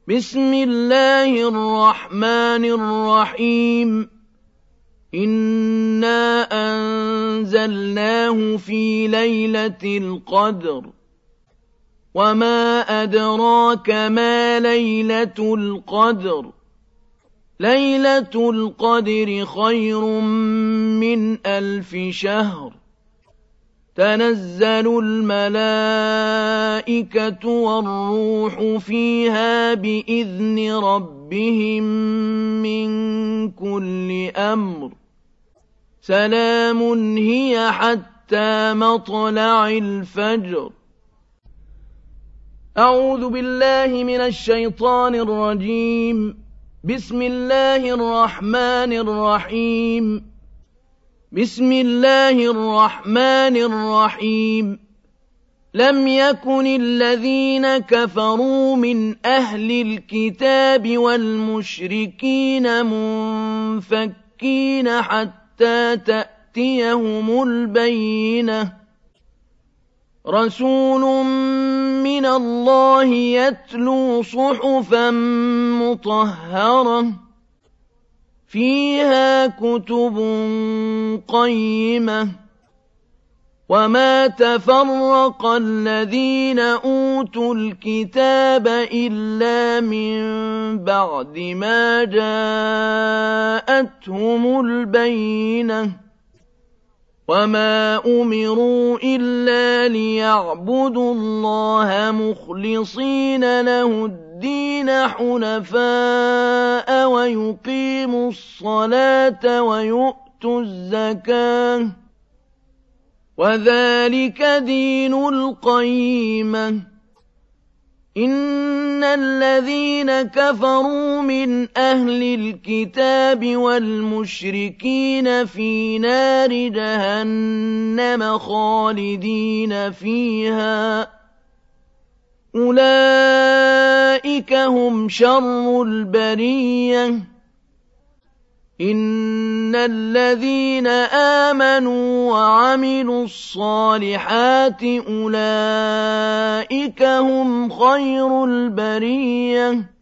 بسم الله الرحمن الرحيم إنا أنزلناه في ليلة القدر وما أدراك ما ليلة القدر ليلة القدر خير من 1000 شهر تنزل الملائكة والروح فيها بإذن ربهم من كل أمر سلام هي حتى مطلع الفجر. أعوذ بالله من الشيطان الرجيم. بسم الله الرحمن الرحيم. بسم الله الرحمن الرحيم. لم يكن الذين كفروا من أهل الكتاب والمشركين منفكين حتى تأتيهم البينة. رسول من الله يتلو صحفا مطهرة فيها كتب قيمة وما تفرق الذين أوتوا الكتاب إلا من بعد ما جاءتهم البينة وما أمروا إلا ليعبدوا الله مخلصين له الدين حنفاء ويقيموا الصلاة ويؤتوا الزكاة وذلك دين القيمة. إن الذين كفروا من أهل الكتاب والمشركين في نار جهنم خالدين فيها أولئك هم شر البرية. إن الذين آمنوا وعملوا الصالحات أولئك هم خير البرية.